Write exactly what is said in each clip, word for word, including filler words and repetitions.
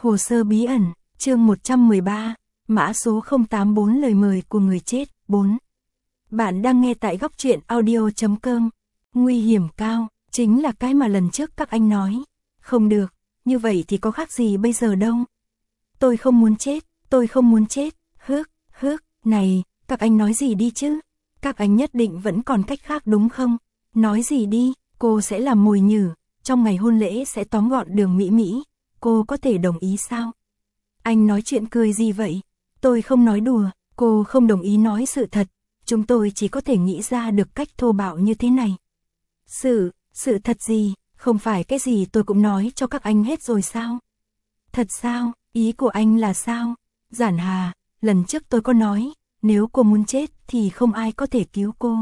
Hồ sơ bí ẩn, chương một trăm mười ba, mã số không tám bốn lời mời của người chết, bốn. Bạn đang nghe tại góc truyện audio chấm com. Nguy hiểm cao, chính là cái mà lần trước các anh nói. Không được, như vậy thì có khác gì bây giờ đâu. Tôi không muốn chết, tôi không muốn chết, hước, hước, này, các anh nói gì đi chứ? Các anh nhất định vẫn còn cách khác đúng không? Nói gì đi, cô sẽ làm mồi nhử, trong ngày hôn lễ sẽ tóm gọn Đường Mỹ Mỹ. Cô có thể đồng ý sao? Anh nói chuyện cười gì vậy? Tôi không nói đùa, cô không đồng ý nói sự thật. Chúng tôi chỉ có thể nghĩ ra được cách thô bạo như thế này. Sự, sự thật gì? Không phải cái gì tôi cũng nói cho các anh hết rồi sao? Thật sao? Ý của anh là sao? Giản Hà, lần trước tôi có nói, nếu cô muốn chết thì không ai có thể cứu cô.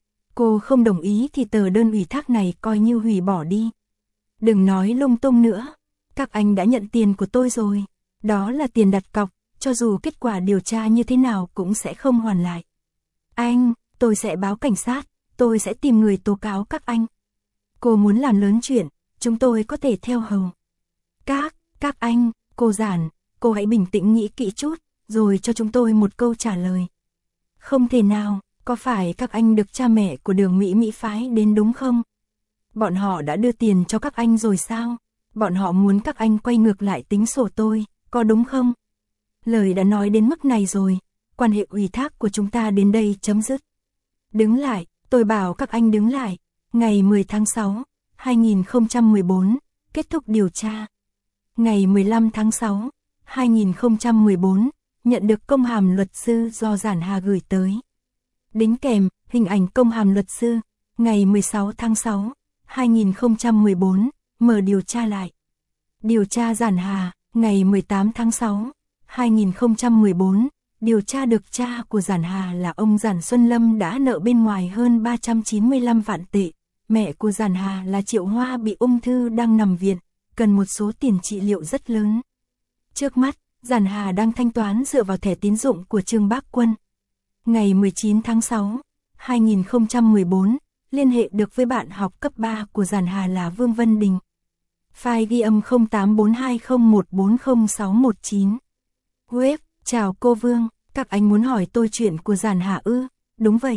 Cô không đồng ý thì tờ đơn ủy thác này coi như hủy bỏ đi. Đừng nói lung tung nữa. Các anh đã nhận tiền của tôi rồi. Đó là tiền đặt cọc, cho dù kết quả điều tra như thế nào cũng sẽ không hoàn lại. Anh, tôi sẽ báo cảnh sát, tôi sẽ tìm người tố cáo các anh. Cô muốn làm lớn chuyện, chúng tôi có thể theo hầu. Các, các anh, cô Giản, cô hãy bình tĩnh nghĩ kỹ chút, rồi cho chúng tôi một câu trả lời. Không thể nào, có phải các anh được cha mẹ của Đường Mỹ Mỹ phái đến đúng không? Bọn họ đã đưa tiền cho các anh rồi sao? Bọn họ muốn các anh quay ngược lại tính sổ tôi, có đúng không? Lời đã nói đến mức này rồi, quan hệ ủy thác của chúng ta đến đây chấm dứt. Đứng lại, tôi bảo các anh đứng lại. Ngày mười tháng sáu, hai nghìn không trăm mười bốn, kết thúc điều tra. Ngày mười lăm tháng sáu, hai nghìn không trăm mười bốn, nhận được công hàm luật sư do Giản Hà gửi tới. Đính kèm, hình ảnh công hàm luật sư. Ngày mười sáu tháng sáu, hai nghìn không trăm mười bốn, mở điều tra lại. Điều tra Giản Hà, ngày mười tám tháng sáu, hai nghìn không trăm mười bốn, điều tra được cha của Giản Hà là ông Giản Xuân Lâm đã nợ bên ngoài hơn ba trăm chín mươi lăm vạn tệ. Mẹ của Giản Hà là Triệu Hoa bị ung thư đang nằm viện, cần một số tiền trị liệu rất lớn. Trước mắt, Giản Hà đang thanh toán dựa vào thẻ tín dụng của Trương Bác Quân. Ngày mười chín tháng sáu, hai nghìn không trăm mười bốn, liên hệ được với bạn học cấp ba của Giản Hà là Vương Vân Đình. File ghi âm không tám bốn hai không một bốn không sáu một chín. Web, chào cô Vương, các anh muốn hỏi tôi chuyện của Giản Hà ư? Đúng vậy.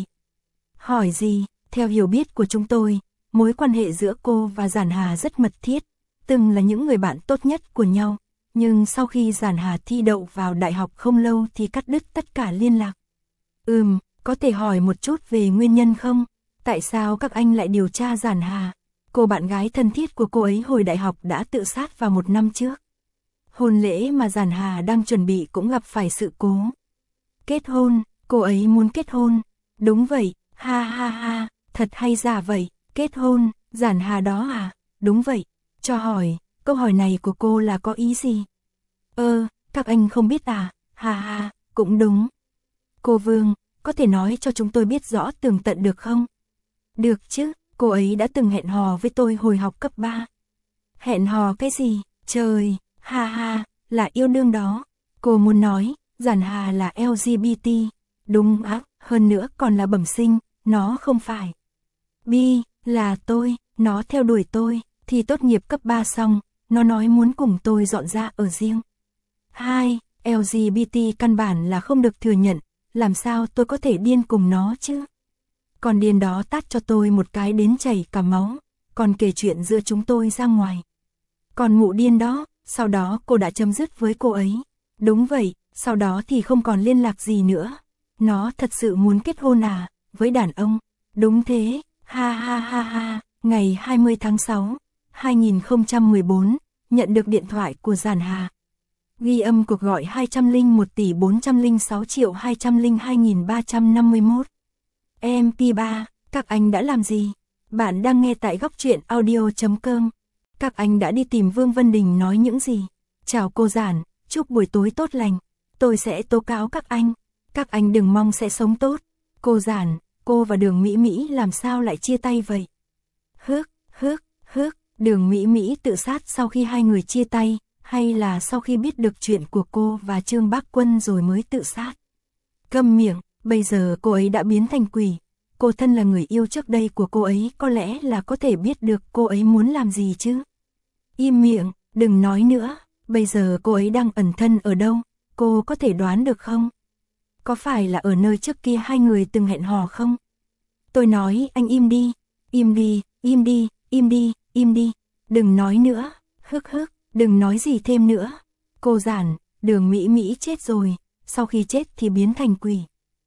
Hỏi gì? Theo hiểu biết của chúng tôi, mối quan hệ giữa cô và Giản Hà rất mật thiết, từng là những người bạn tốt nhất của nhau. Nhưng sau khi Giản Hà thi đậu vào đại học không lâu thì cắt đứt tất cả liên lạc. Ừm, có thể hỏi một chút về nguyên nhân không? Tại sao các anh lại điều tra Giản Hà? Cô bạn gái thân thiết của cô ấy hồi đại học đã tự sát vào một năm trước. Hôn lễ mà Giản Hà đang chuẩn bị cũng gặp phải sự cố. Kết hôn, cô ấy muốn kết hôn. Đúng vậy, ha ha ha, thật hay giả vậy, kết hôn, Giản Hà đó à? Đúng vậy, cho hỏi, câu hỏi này của cô là có ý gì? Ơ, các anh không biết à? Ha ha, cũng đúng. Cô Vương, có thể nói cho chúng tôi biết rõ tường tận được không? Được chứ, cô ấy đã từng hẹn hò với tôi hồi học cấp ba. Hẹn hò cái gì? Trời, ha ha, là yêu đương đó. Cô muốn nói, Giản Hà là lờ giê bê tê. Đúng á, hơn nữa còn là bẩm sinh, nó không phải. Bi, là tôi, nó theo đuổi tôi, thì tốt nghiệp cấp ba xong, nó nói muốn cùng tôi dọn ra ở riêng. Hai, lờ giê bê tê căn bản là không được thừa nhận, làm sao tôi có thể điên cùng nó chứ? Còn điên đó tát cho tôi một cái đến chảy cả máu, còn kể chuyện giữa chúng tôi ra ngoài. Còn mụ điên đó, sau đó cô đã chấm dứt với cô ấy. Đúng vậy, sau đó thì không còn liên lạc gì nữa. Nó thật sự muốn kết hôn à, với đàn ông? Đúng thế, ha ha ha ha, ngày hai mươi tháng sáu, hai nghìn không trăm mười bốn, nhận được điện thoại của Giản Hà. Ghi âm cuộc gọi hai trăm lẻ một tỷ bốn trăm lẻ sáu triệu hai trăm lẻ hai nghìn ba trăm năm mươi mốt. em pê ba, các anh đã làm gì? Bạn đang nghe tại góc truyện audio chấm com. Các anh đã đi tìm Vương Vân Đình nói những gì? Chào cô Giản, chúc buổi tối tốt lành. Tôi sẽ tố cáo các anh. Các anh đừng mong sẽ sống tốt. Cô Giản, cô và Đường Mỹ Mỹ làm sao lại chia tay vậy? Hước, hước, hước, Đường Mỹ Mỹ tự sát sau khi hai người chia tay, hay là sau khi biết được chuyện của cô và Trương Bác Quân rồi mới tự sát? Câm miệng, bây giờ cô ấy đã biến thành quỷ. Cô thân là người yêu trước đây của cô ấy có lẽ là có thể biết được cô ấy muốn làm gì chứ. Im miệng, đừng nói nữa, Bây giờ cô ấy đang ẩn thân ở đâu, cô có thể đoán được không? Có phải là ở nơi trước kia hai người từng hẹn hò không? Tôi nói anh im đi, im đi, im đi, im đi, im đi, đừng nói nữa, hức hức, đừng nói gì thêm nữa. Cô Giản, Đường Mỹ Mỹ chết rồi, sau khi chết thì biến thành quỷ.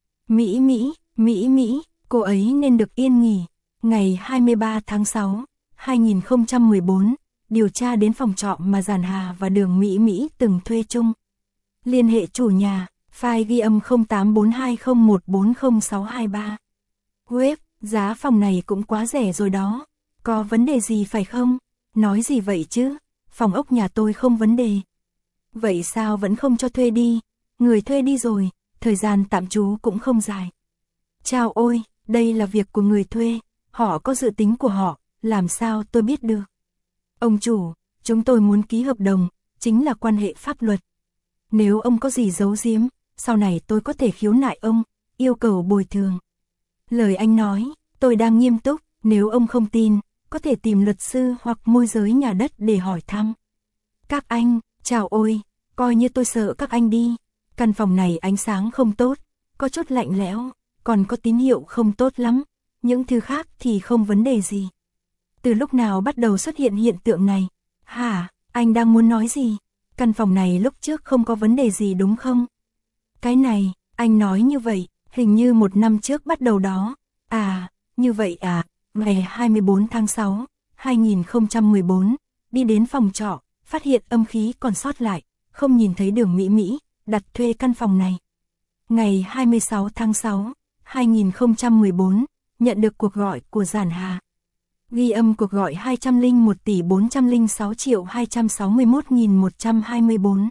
Mỹ Mỹ, Mỹ Mỹ, cô ấy nên được yên nghỉ. Ngày hai mươi ba tháng sáu, hai nghìn không trăm mười bốn, điều tra đến phòng trọ mà Giản Hà và Đường Mỹ Mỹ từng thuê chung. Liên hệ chủ nhà, file ghi âm không tám bốn hai không một bốn không sáu hai ba. Web, giá phòng này cũng quá rẻ rồi đó. Có vấn đề gì phải không? Nói gì vậy chứ? Phòng ốc nhà tôi không vấn đề. Vậy sao vẫn không cho thuê đi? Người thuê đi rồi, thời gian tạm trú cũng không dài. Chao ôi, đây là việc của người thuê, họ có dự tính của họ, làm sao tôi biết được? Ông chủ, chúng tôi muốn ký hợp đồng, chính là quan hệ pháp luật. Nếu ông có gì giấu giếm, sau này tôi có thể khiếu nại ông, yêu cầu bồi thường. Lời anh nói, tôi đang nghiêm túc, nếu ông không tin, có thể tìm luật sư hoặc môi giới nhà đất để hỏi thăm. Các anh, chào ôi, coi như tôi sợ các anh đi. Căn phòng này ánh sáng không tốt, có chút lạnh lẽo, còn có tín hiệu không tốt lắm, những thứ khác thì không vấn đề gì. Từ lúc nào bắt đầu xuất hiện hiện tượng này? Hả, anh đang muốn nói gì? Căn phòng này lúc trước không có vấn đề gì đúng không? Cái này, anh nói như vậy, hình như một năm trước bắt đầu đó. À, như vậy à, ngày hai mươi bốn tháng sáu, hai nghìn không trăm mười bốn, đi đến phòng trọ, phát hiện âm khí còn sót lại, không nhìn thấy Đường Mỹ Mỹ, đặt thuê căn phòng này. Ngày hai mươi sáu tháng sáu, hai nghìn không trăm mười bốn, nhận được cuộc gọi của Giản Hà. Ghi âm cuộc gọi hai trăm lẻ một tỷ bốn trăm lẻ sáu triệu hai trăm sáu mươi mốt nghìn một trăm hai mươi bốn.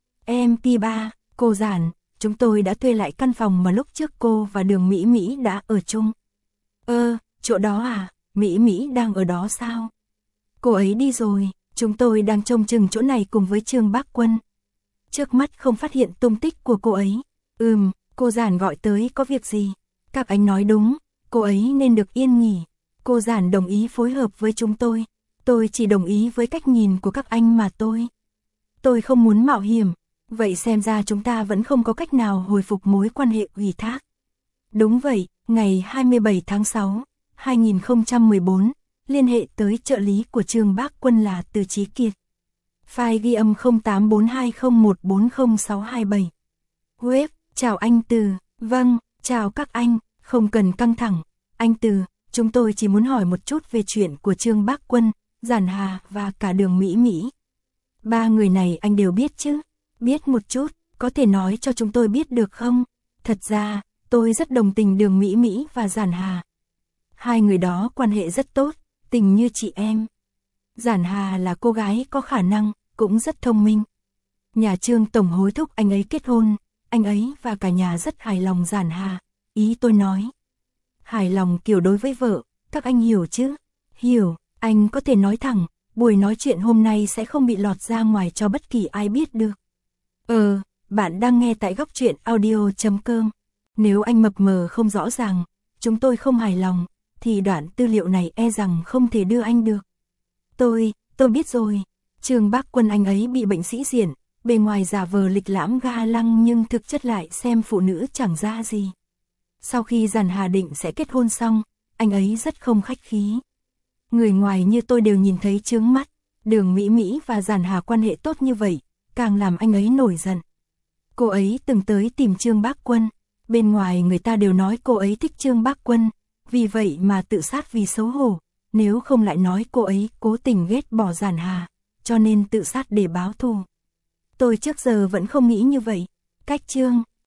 em pê ba, cô Giản, chúng tôi đã thuê lại căn phòng mà lúc trước cô và Đường Mỹ Mỹ đã ở chung. Ơ, chỗ đó à, Mỹ Mỹ đang ở đó sao? Cô ấy đi rồi, chúng tôi đang trông chừng chỗ này cùng với Trương Bác Quân. Trước mắt không phát hiện tung tích của cô ấy. Ừm, cô Giản gọi tới có việc gì? Các anh nói đúng, cô ấy nên được yên nghỉ. Cô Giản đồng ý phối hợp với chúng tôi. Tôi chỉ đồng ý với cách nhìn của các anh mà tôi. Tôi không muốn mạo hiểm. Vậy xem ra chúng ta vẫn không có cách nào hồi phục mối quan hệ ủy thác. Đúng vậy, ngày hai mươi bảy tháng sáu, hai nghìn không trăm mười bốn, liên hệ tới trợ lý của Trương Bác Quân là Từ Chí Kiệt. File ghi âm không tám bốn hai không một bốn không sáu hai bảy. Web, chào anh Từ, vâng, chào các anh, không cần căng thẳng. Anh Từ, chúng tôi chỉ muốn hỏi một chút về chuyện của Trương Bác Quân, Giản Hà và cả Đường Mỹ Mỹ. Ba người này anh đều biết chứ? Biết một chút, có thể nói cho chúng tôi biết được không? Thật ra, tôi rất đồng tình Đường Mỹ Mỹ và Giản Hà. Hai người đó quan hệ rất tốt, tình như chị em. Giản Hà là cô gái có khả năng, cũng rất thông minh. Nhà Trương tổng hối thúc anh ấy kết hôn, anh ấy và cả nhà rất hài lòng Giản Hà. Ý tôi nói, hài lòng kiểu đối với vợ, các anh hiểu chứ? Hiểu, anh có thể nói thẳng, buổi nói chuyện hôm nay sẽ không bị lọt ra ngoài cho bất kỳ ai biết được. Ờ, bạn đang nghe tại góc truyện audio chấm com. Nếu anh mập mờ không rõ ràng, chúng tôi không hài lòng, thì đoạn tư liệu này e rằng không thể đưa anh được. Tôi, tôi biết rồi. Trương Bác Quân anh ấy bị bệnh sĩ diện, bề ngoài giả vờ lịch lãm ga lăng nhưng thực chất lại xem phụ nữ chẳng ra gì. Sau khi Giản Hà định sẽ kết hôn xong, anh ấy rất không khách khí. Người ngoài như tôi đều nhìn thấy chướng mắt, Đường Mỹ Mỹ và Giản Hà quan hệ tốt như vậy, càng làm anh ấy nổi giận. Cô ấy từng tới tìm Trương Bác Quân, bên ngoài người ta đều nói cô ấy thích Trương Bác Quân, vì vậy mà tự sát vì xấu hổ, nếu không lại nói cô ấy cố tình ghét bỏ Giản Hà, cho nên tự sát để báo thù. Tôi trước giờ vẫn không nghĩ như vậy, cách Trương